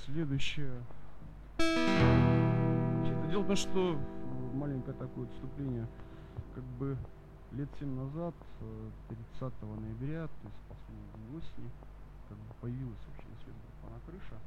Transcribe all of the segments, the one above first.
следующее. Дело в том, что маленькое такое отступление, как бы лет 7 назад, 30 ноября, то есть последний день осени, как бы появилась вообще на свет группа «На крыша».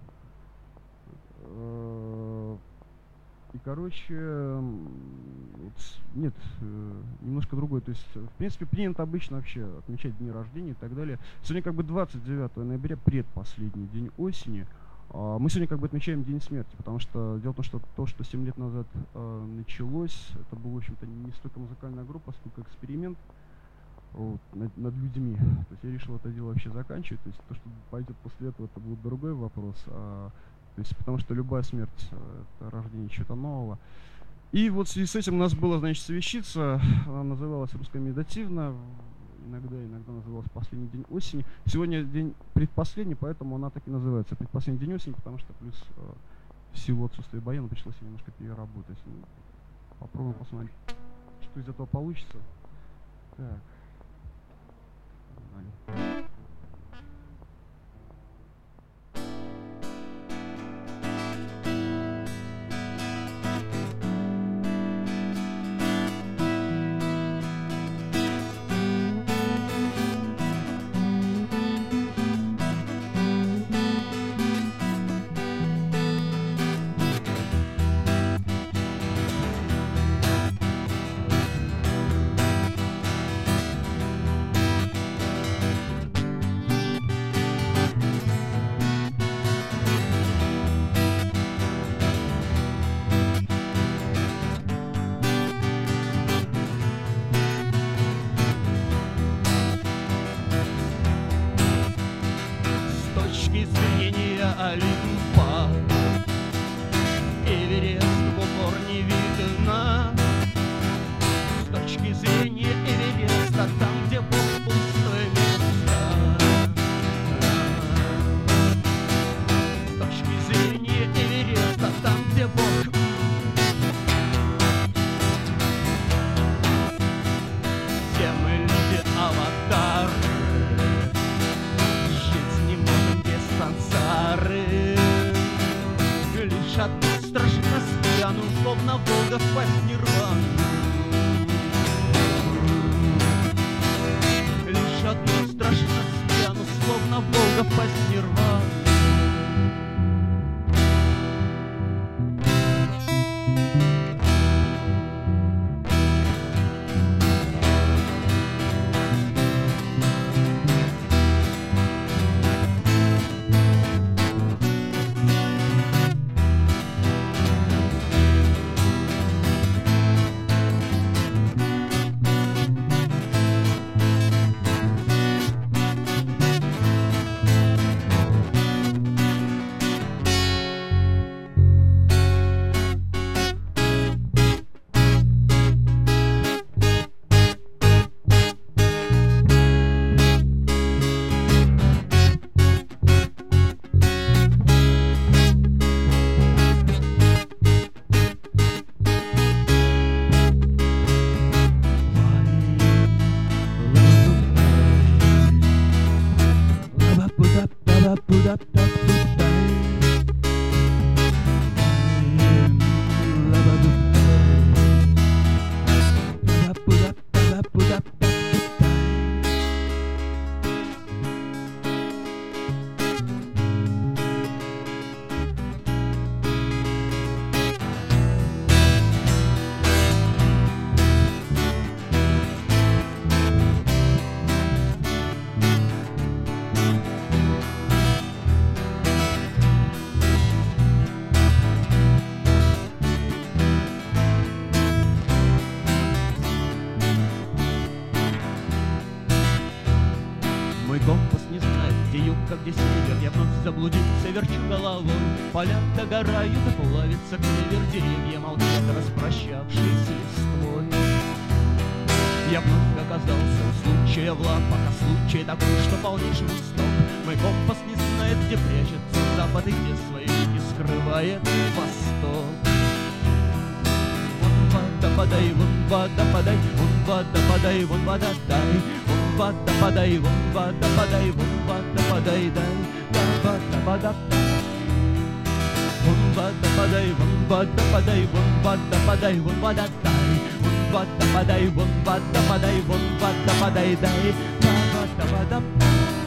И, короче, нет, немножко другое. То есть, в принципе, принято обычно вообще отмечать дни рождения и так далее. Сегодня как бы 29 ноября, предпоследний день осени. Мы сегодня как бы отмечаем День смерти, потому что дело в том, что 7 лет назад началось, это была, в общем-то, не столько музыкальная группа, сколько эксперимент вот, над людьми. То есть я решил это дело вообще заканчивать. То есть то, что пойдет после этого, это будет другой вопрос. То есть, потому что любая смерть — это рождение чего-то нового. И вот в связи с этим у нас была, значит, совещица, она называлась «Русско-медитативно», иногда называлась «Последний день осени». Сегодня день предпоследний, поэтому она так и называется «Предпоследний день осени», потому что плюс в силу отсутствия баяна пришлось немножко переработать. Попробуем посмотреть, что из этого получится. Так. Олимпа, Эверест в упор не видно. С точки зрения Эвереста, там, где Бог, пустое место. С точки зрения Эвереста, там, где Бог. Все мы люди аватары, жить не можем без сансары. Лишь одно страшно спьяну, словно Волга впасть в нирвану. Лишь одно страшно спьяну, словно Волга впасть в нирвану. Где север, я вновь заблудился, верчу головой. Поля догорают и плавится клевер, деревья молчат, распрощавшись с листвой. Я вновь оказался у случая в лапах, а случай такой, что полнейший восток. Мой компас не знает, где прячется запад и где свои руки скрывает восток. Вон вода подай, вон вода подай, вон вода подай, вон вода дай. Вода подай, вон вода подай, вон вода подай, дай, да вода вода. подай, вон вода, подай, вон вода, подай, вон вода, дай. Вон вода, подай, вон вода, подай, вон вода, подай, дай. Вода, вода,